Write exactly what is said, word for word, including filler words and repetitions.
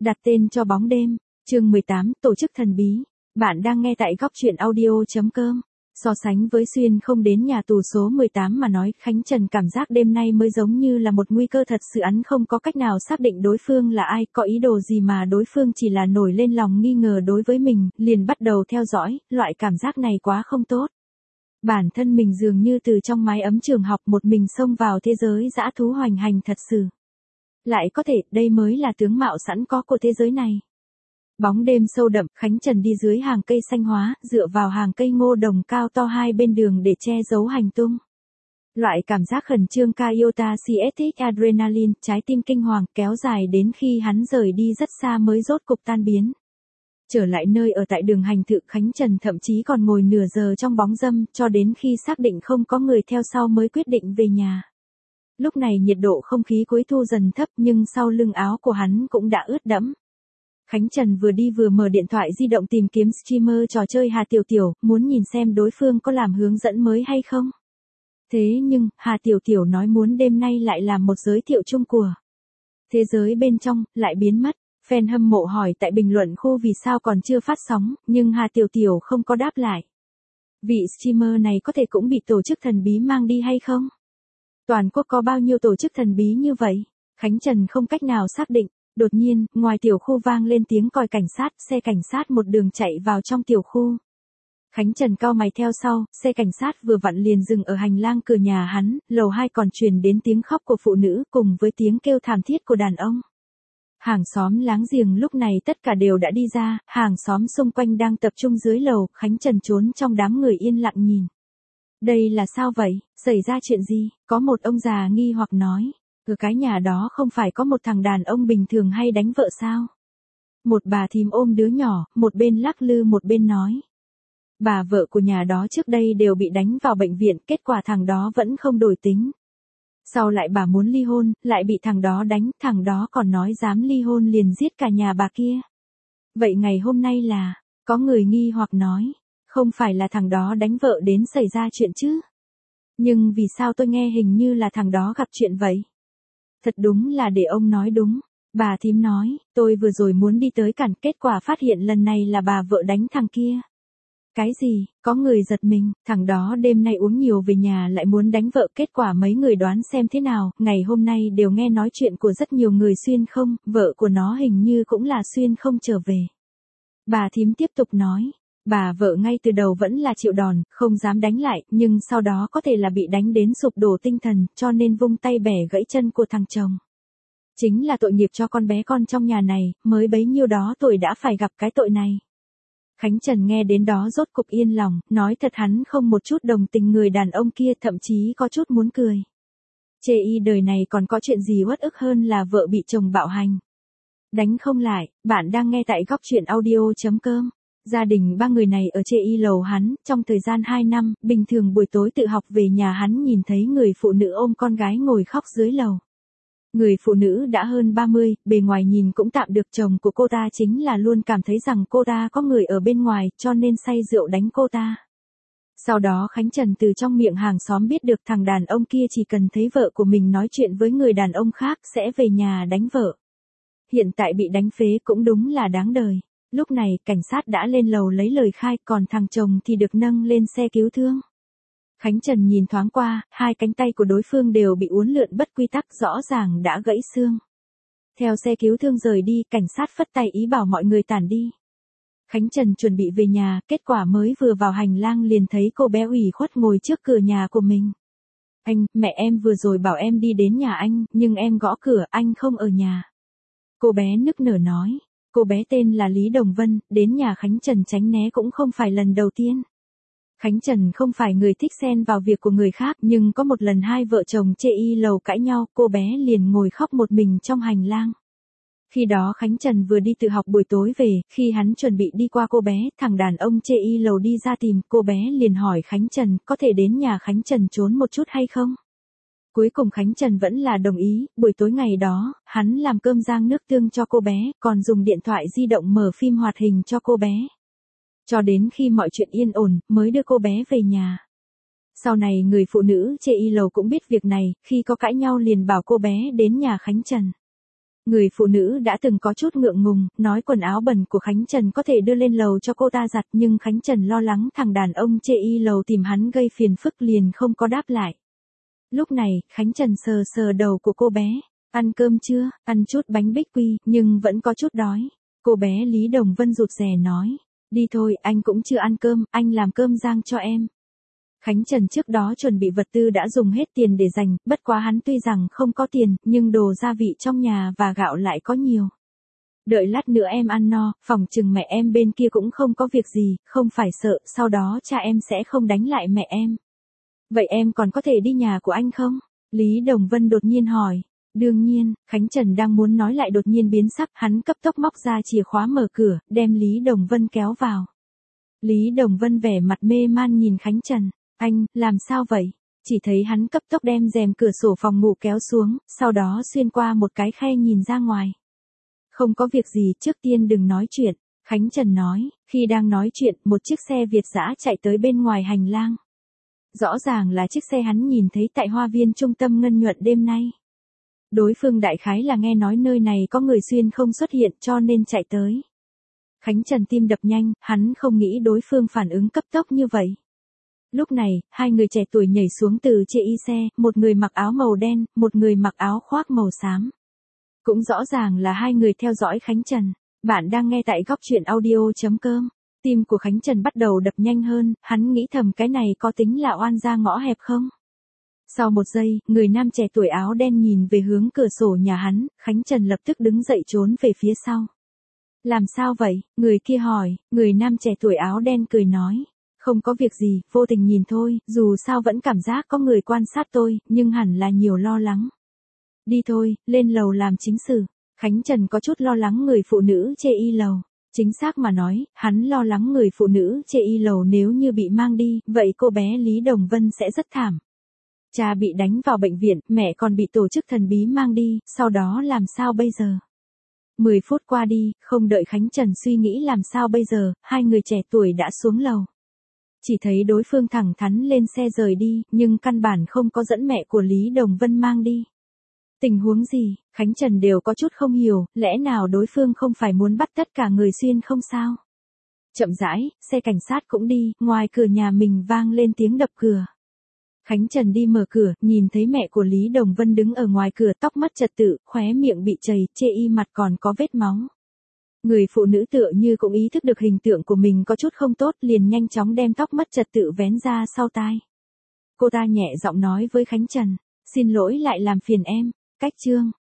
Đặt tên cho bóng đêm, chương mười tám, tổ chức thần bí. Bạn đang nghe tại góc truyện audio chấm com. So sánh với Xuyên không đến nhà tù số mười tám mà nói, Khánh Trần cảm giác đêm nay mới giống như là một nguy cơ thật sự, hắn không có cách nào xác định đối phương là ai, có ý đồ gì mà đối phương chỉ là nổi lên lòng nghi ngờ đối với mình, liền bắt đầu theo dõi, loại cảm giác này quá không tốt. Bản thân mình dường như từ trong mái ấm trường học một mình xông vào thế giới dã thú hoành hành thật sự. Lại có thể, đây mới là tướng mạo sẵn có của thế giới này. Bóng đêm sâu đậm, Khánh Trần đi dưới hàng cây xanh hóa, dựa vào hàng cây ngô đồng cao to hai bên đường để che giấu hành tung. Loại cảm giác khẩn trương catastatic adrenaline, trái tim kinh hoàng, kéo dài đến khi hắn rời đi rất xa mới rốt cục tan biến. Trở lại nơi ở tại đường hành thự, Khánh Trần thậm chí còn ngồi nửa giờ trong bóng râm, cho đến khi xác định không có người theo sau mới quyết định về nhà. Lúc này nhiệt độ không khí cuối thu dần thấp, nhưng sau lưng áo của hắn cũng đã ướt đẫm. Khánh Trần vừa đi vừa mở điện thoại di động tìm kiếm streamer trò chơi Hà Tiểu Tiểu, muốn nhìn xem đối phương có làm hướng dẫn mới hay không. Thế nhưng, Hà Tiểu Tiểu nói muốn đêm nay lại làm một giới thiệu chung của thế giới bên trong, lại biến mất. Fan hâm mộ hỏi tại bình luận khu vì sao còn chưa phát sóng, nhưng Hà Tiểu Tiểu không có đáp lại. Vị streamer này có thể cũng bị tổ chức thần bí mang đi hay không? Toàn quốc có bao nhiêu tổ chức thần bí như vậy? Khánh Trần không cách nào xác định. Đột nhiên, ngoài tiểu khu vang lên tiếng còi cảnh sát, xe cảnh sát một đường chạy vào trong tiểu khu. Khánh Trần cau mày theo sau, xe cảnh sát vừa vặn liền dừng ở hành lang cửa nhà hắn, lầu hai còn truyền đến tiếng khóc của phụ nữ cùng với tiếng kêu thảm thiết của đàn ông. Hàng xóm láng giềng lúc này tất cả đều đã đi ra, hàng xóm xung quanh đang tập trung dưới lầu, Khánh Trần trốn trong đám người yên lặng nhìn. Đây là sao vậy, xảy ra chuyện gì? Có một ông già nghi hoặc nói. Ở cái nhà đó không phải có một thằng đàn ông bình thường hay đánh vợ sao? Một bà thím ôm đứa nhỏ, một bên lắc lư một bên nói. Bà vợ của nhà đó trước đây đều bị đánh vào bệnh viện, kết quả thằng đó vẫn không đổi tính. Sau lại bà muốn ly hôn, lại bị thằng đó đánh, thằng đó còn nói dám ly hôn liền giết cả nhà bà kia. Vậy ngày hôm nay là, có người nghi hoặc nói, không phải là thằng đó đánh vợ đến xảy ra chuyện chứ? Nhưng vì sao tôi nghe hình như là thằng đó gặp chuyện vậy? Thật đúng là để ông nói đúng. Bà thím nói, tôi vừa rồi muốn đi tới cản, kết quả phát hiện lần này là bà vợ đánh thằng kia. Cái gì, có người giật mình, thằng đó đêm nay uống nhiều về nhà lại muốn đánh vợ, kết quả mấy người đoán xem thế nào, ngày hôm nay đều nghe nói chuyện của rất nhiều người xuyên không, vợ của nó hình như cũng là xuyên không trở về. Bà thím tiếp tục nói. Bà vợ ngay từ đầu vẫn là chịu đòn, không dám đánh lại, nhưng sau đó có thể là bị đánh đến sụp đổ tinh thần, cho nên vung tay bẻ gãy chân của thằng chồng. Chính là tội nghiệp cho con bé con trong nhà này, mới bấy nhiêu đó tuổi đã phải gặp cái tội này. Khánh Trần nghe đến đó rốt cục yên lòng, nói thật hắn không một chút đồng tình người đàn ông kia, thậm chí có chút muốn cười. Chê y đời này còn có chuyện gì uất ức hơn là vợ bị chồng bạo hành. Đánh không lại, bạn đang nghe tại góc truyện audio chấm com. Gia đình ba người này ở chê y lầu hắn, trong thời gian hai năm, bình thường buổi tối tự học về nhà hắn nhìn thấy người phụ nữ ôm con gái ngồi khóc dưới lầu. Người phụ nữ đã hơn ba mươi, bề ngoài nhìn cũng tạm được, chồng của cô ta chính là luôn cảm thấy rằng cô ta có người ở bên ngoài, cho nên say rượu đánh cô ta. Sau đó Khánh Trần từ trong miệng hàng xóm biết được thằng đàn ông kia chỉ cần thấy vợ của mình nói chuyện với người đàn ông khác sẽ về nhà đánh vợ. Hiện tại bị đánh phế cũng đúng là đáng đời. Lúc này, cảnh sát đã lên lầu lấy lời khai, còn thằng chồng thì được nâng lên xe cứu thương. Khánh Trần nhìn thoáng qua, hai cánh tay của đối phương đều bị uốn lượn bất quy tắc, rõ ràng đã gãy xương. Theo xe cứu thương rời đi, cảnh sát phất tay ý bảo mọi người tản đi. Khánh Trần chuẩn bị về nhà, kết quả mới vừa vào hành lang liền thấy cô bé ủy khuất ngồi trước cửa nhà của mình. Anh, mẹ em vừa rồi bảo em đi đến nhà anh, nhưng em gõ cửa, anh không ở nhà. Cô bé nức nở nói. Cô bé tên là Lý Đồng Vân, đến nhà Khánh Trần tránh né cũng không phải lần đầu tiên. Khánh Trần không phải người thích xen vào việc của người khác, nhưng có một lần hai vợ chồng chê y lầu cãi nhau, cô bé liền ngồi khóc một mình trong hành lang. Khi đó Khánh Trần vừa đi tự học buổi tối về, khi hắn chuẩn bị đi qua cô bé, thằng đàn ông chê y lầu đi ra tìm, cô bé liền hỏi Khánh Trần, có thể đến nhà Khánh Trần trốn một chút hay không? Cuối cùng Khánh Trần vẫn là đồng ý, buổi tối ngày đó, hắn làm cơm rang nước tương cho cô bé, còn dùng điện thoại di động mở phim hoạt hình cho cô bé. Cho đến khi mọi chuyện yên ổn, mới đưa cô bé về nhà. Sau này người phụ nữ chê y lầu cũng biết việc này, khi có cãi nhau liền bảo cô bé đến nhà Khánh Trần. Người phụ nữ đã từng có chút ngượng ngùng, nói quần áo bẩn của Khánh Trần có thể đưa lên lầu cho cô ta giặt, nhưng Khánh Trần lo lắng thằng đàn ông chê y lầu tìm hắn gây phiền phức liền không có đáp lại. Lúc này, Khánh Trần sờ sờ đầu của cô bé. Ăn cơm chưa? Ăn chút bánh bích quy, nhưng vẫn có chút đói. Cô bé Lý Đồng Vân rụt rè nói. Đi thôi, anh cũng chưa ăn cơm, anh làm cơm rang cho em. Khánh Trần trước đó chuẩn bị vật tư đã dùng hết tiền để dành, bất quá hắn tuy rằng không có tiền, nhưng đồ gia vị trong nhà và gạo lại có nhiều. Đợi lát nữa em ăn no, phòng chừng mẹ em bên kia cũng không có việc gì, không phải sợ, sau đó cha em sẽ không đánh lại mẹ em. Vậy em còn có thể đi nhà của anh không? Lý Đồng Vân đột nhiên hỏi. Đương nhiên, Khánh Trần đang muốn nói lại đột nhiên biến sắc, hắn cấp tốc móc ra chìa khóa mở cửa, đem Lý Đồng Vân kéo vào. Lý Đồng Vân vẻ mặt mê man nhìn Khánh Trần. Anh, làm sao vậy? Chỉ thấy hắn cấp tốc đem rèm cửa sổ phòng ngủ kéo xuống, sau đó xuyên qua một cái khe nhìn ra ngoài. Không có việc gì, trước tiên đừng nói chuyện, Khánh Trần nói. Khi đang nói chuyện, một chiếc xe Việt dã chạy tới bên ngoài hành lang. Rõ ràng là chiếc xe hắn nhìn thấy tại hoa viên trung tâm Ngân Nhuận đêm nay. Đối phương đại khái là nghe nói nơi này có người xuyên không xuất hiện cho nên chạy tới. Khánh Trần tim đập nhanh, hắn không nghĩ đối phương phản ứng cấp tốc như vậy. Lúc này, hai người trẻ tuổi nhảy xuống từ chê y xe, một người mặc áo màu đen, một người mặc áo khoác màu xám. Cũng rõ ràng là hai người theo dõi Khánh Trần. Bạn đang nghe tại góc truyện audio chấm com. Tim của Khánh Trần bắt đầu đập nhanh hơn, hắn nghĩ thầm cái này có tính là oan ra ngõ hẹp không? Sau một giây, người nam trẻ tuổi áo đen nhìn về hướng cửa sổ nhà hắn, Khánh Trần lập tức đứng dậy trốn về phía sau. Làm sao vậy? Người kia hỏi, người nam trẻ tuổi áo đen cười nói. Không có việc gì, vô tình nhìn thôi, dù sao vẫn cảm giác có người quan sát tôi, nhưng hẳn là nhiều lo lắng. Đi thôi, lên lầu làm chính sự. Khánh Trần có chút lo lắng người phụ nữ chê y lầu. Chính xác mà nói, hắn lo lắng người phụ nữ chê y lầu nếu như bị mang đi, vậy cô bé Lý Đồng Vân sẽ rất thảm. Cha bị đánh vào bệnh viện, mẹ còn bị tổ chức thần bí mang đi, sau đó làm sao bây giờ? Mười phút qua đi, không đợi Khánh Trần suy nghĩ làm sao bây giờ, hai người trẻ tuổi đã xuống lầu. Chỉ thấy đối phương thẳng thắn lên xe rời đi, nhưng căn bản không có dẫn mẹ của Lý Đồng Vân mang đi. Tình huống gì, Khánh Trần đều có chút không hiểu, lẽ nào đối phương không phải muốn bắt tất cả người xuyên không sao? Chậm rãi, xe cảnh sát cũng đi, ngoài cửa nhà mình vang lên tiếng đập cửa. Khánh Trần đi mở cửa, nhìn thấy mẹ của Lý Đồng Vân đứng ở ngoài cửa, tóc mất trật tự, khóe miệng bị chảy, chê y mặt còn có vết máu. Người phụ nữ tựa như cũng ý thức được hình tượng của mình có chút không tốt, liền nhanh chóng đem tóc mất trật tự vén ra sau tai. Cô ta nhẹ giọng nói với Khánh Trần, xin lỗi lại làm phiền em, cách chương.